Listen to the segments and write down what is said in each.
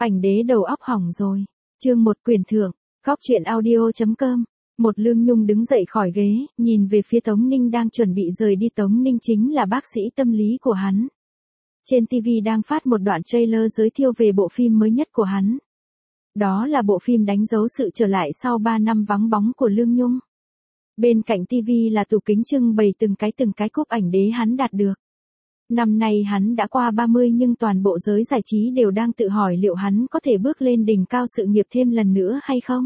Ảnh đế đầu óc hỏng rồi. Chương 1 quyền thưởng. Góc truyện audio.com. Một Lương Nhung đứng dậy khỏi ghế, nhìn về phía Tống Ninh đang chuẩn bị rời đi. Tống Ninh chính là bác sĩ tâm lý của hắn. Trên TV đang phát một đoạn trailer giới thiệu về bộ phim mới nhất của hắn. Đó là bộ phim đánh dấu sự trở lại sau 3 năm vắng bóng của Lương Nhung. Bên cạnh TV là tủ kính trưng bày từng cái cúp ảnh đế hắn đạt được. Năm nay hắn đã qua 30 nhưng toàn bộ giới giải trí đều đang tự hỏi liệu hắn có thể bước lên đỉnh cao sự nghiệp thêm lần nữa hay không.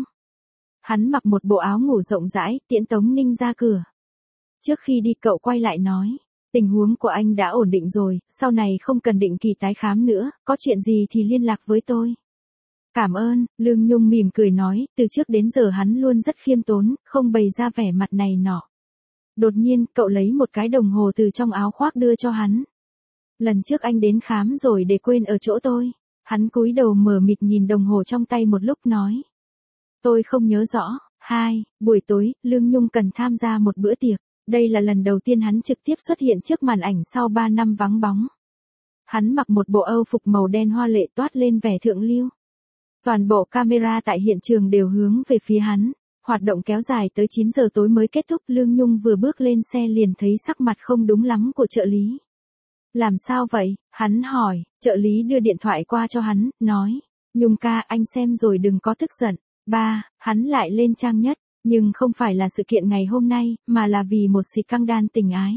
Hắn mặc một bộ áo ngủ rộng rãi, tiễn Tống Ninh ra cửa. Trước khi đi cậu quay lại nói, tình huống của anh đã ổn định rồi, sau này không cần định kỳ tái khám nữa, có chuyện gì thì liên lạc với tôi. Cảm ơn, Lương Nhung mỉm cười nói, từ trước đến giờ hắn luôn rất khiêm tốn, không bày ra vẻ mặt này nọ. Đột nhiên, cậu lấy một cái đồng hồ từ trong áo khoác đưa cho hắn. Lần trước anh đến khám rồi để quên ở chỗ tôi. Hắn cúi đầu mờ mịt nhìn đồng hồ trong tay một lúc nói. Tôi không nhớ rõ. Buổi tối, Lương Nhung cần tham gia một bữa tiệc. Đây là lần đầu tiên hắn trực tiếp xuất hiện trước màn ảnh sau 3 năm vắng bóng. Hắn mặc một bộ âu phục màu đen hoa lệ toát lên vẻ thượng lưu. Toàn bộ camera tại hiện trường đều hướng về phía hắn. Hoạt động kéo dài tới 9 giờ tối mới kết thúc. Lương Nhung vừa bước lên xe liền thấy sắc mặt không đúng lắm của trợ lý. Làm sao vậy? Hắn hỏi, trợ lý đưa điện thoại qua cho hắn, nói. Nhung ca, anh xem rồi đừng có tức giận. Hắn lại lên trang nhất, nhưng không phải là sự kiện ngày hôm nay, mà là vì một scandal tình ái.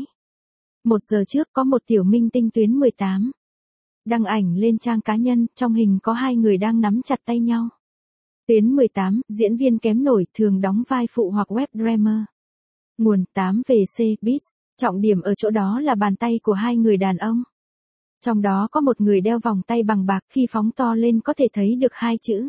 1 giờ trước có một tiểu minh tinh Tuyến 18. Đăng ảnh lên trang cá nhân, trong hình có 2 người đang nắm chặt tay nhau. Tuyến 18, diễn viên kém nổi, thường đóng vai phụ hoặc web drama. Nguồn 8VC Biz. Trọng điểm ở chỗ đó là bàn tay của 2 người đàn ông. Trong đó có một người đeo vòng tay bằng bạc, khi phóng to lên có thể thấy được 2 chữ.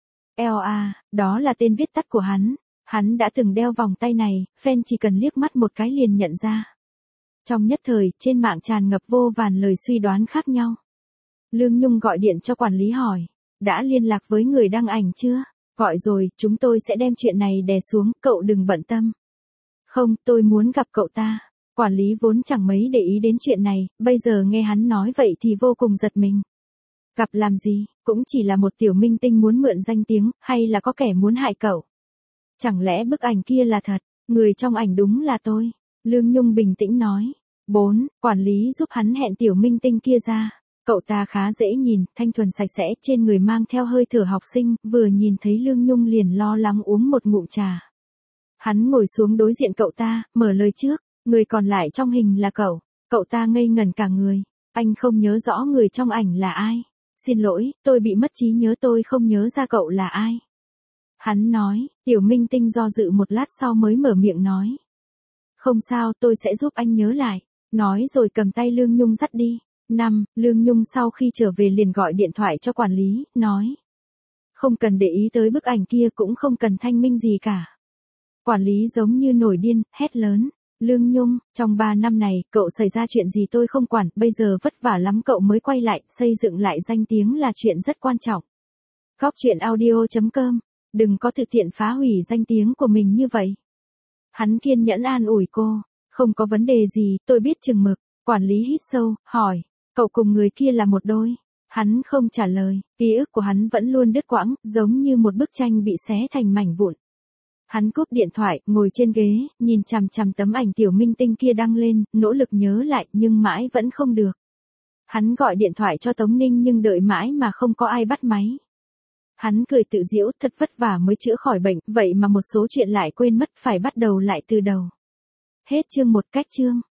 LA, đó là tên viết tắt của hắn. Hắn đã từng đeo vòng tay này, fan chỉ cần liếc mắt một cái liền nhận ra. Trong nhất thời, trên mạng tràn ngập vô vàn lời suy đoán khác nhau. Lương Nhung gọi điện cho quản lý hỏi. Đã liên lạc với người đăng ảnh chưa? Gọi rồi, chúng tôi sẽ đem chuyện này đè xuống, cậu đừng bận tâm. Không, tôi muốn gặp cậu ta. Quản lý vốn chẳng mấy để ý đến chuyện này, bây giờ nghe hắn nói vậy thì vô cùng giật mình. Gặp làm gì, cũng chỉ là một tiểu minh tinh muốn mượn danh tiếng, hay là có kẻ muốn hại cậu? Chẳng lẽ bức ảnh kia là thật, người trong ảnh đúng là tôi? Lương Nhung bình tĩnh nói. 4. Quản lý giúp hắn hẹn tiểu minh tinh kia ra. Cậu ta khá dễ nhìn, thanh thuần sạch sẽ, trên người mang theo hơi thở học sinh, vừa nhìn thấy Lương Nhung liền lo lắng uống một ngụm trà. Hắn ngồi xuống đối diện cậu ta, mở lời trước. Người còn lại trong hình là cậu. Cậu ta ngây ngẩn cả người. Anh không nhớ rõ người trong ảnh là ai. Xin lỗi, tôi bị mất trí nhớ, tôi không nhớ ra cậu là ai. Hắn nói, tiểu minh tinh do dự một lát sau mới mở miệng nói. Không sao, tôi sẽ giúp anh nhớ lại. Nói rồi cầm tay Lương Nhung dắt đi. 5. Lương Nhung sau khi trở về liền gọi điện thoại cho quản lý, nói. Không cần để ý tới bức ảnh kia, cũng không cần thanh minh gì cả. Quản lý giống như nổi điên, hét lớn. Lương Nhung, trong 3 năm này, cậu xảy ra chuyện gì tôi không quản, bây giờ vất vả lắm cậu mới quay lại, xây dựng lại danh tiếng là chuyện rất quan trọng. Góc truyện audio.com, đừng có thực hiện phá hủy danh tiếng của mình như vậy. Hắn kiên nhẫn an ủi cô, không có vấn đề gì, tôi biết chừng mực. Quản lý hít sâu, hỏi, cậu cùng người kia là một đôi? Hắn không trả lời, ký ức của hắn vẫn luôn đứt quãng, giống như một bức tranh bị xé thành mảnh vụn. Hắn cúp điện thoại, ngồi trên ghế, nhìn chằm chằm tấm ảnh tiểu minh tinh kia đăng lên, nỗ lực nhớ lại, nhưng mãi vẫn không được. Hắn gọi điện thoại cho Tống Ninh nhưng đợi mãi mà không có ai bắt máy. Hắn cười tự giễu, thật vất vả mới chữa khỏi bệnh, vậy mà một số chuyện lại quên mất, phải bắt đầu lại từ đầu. Hết chương 1 cách chương.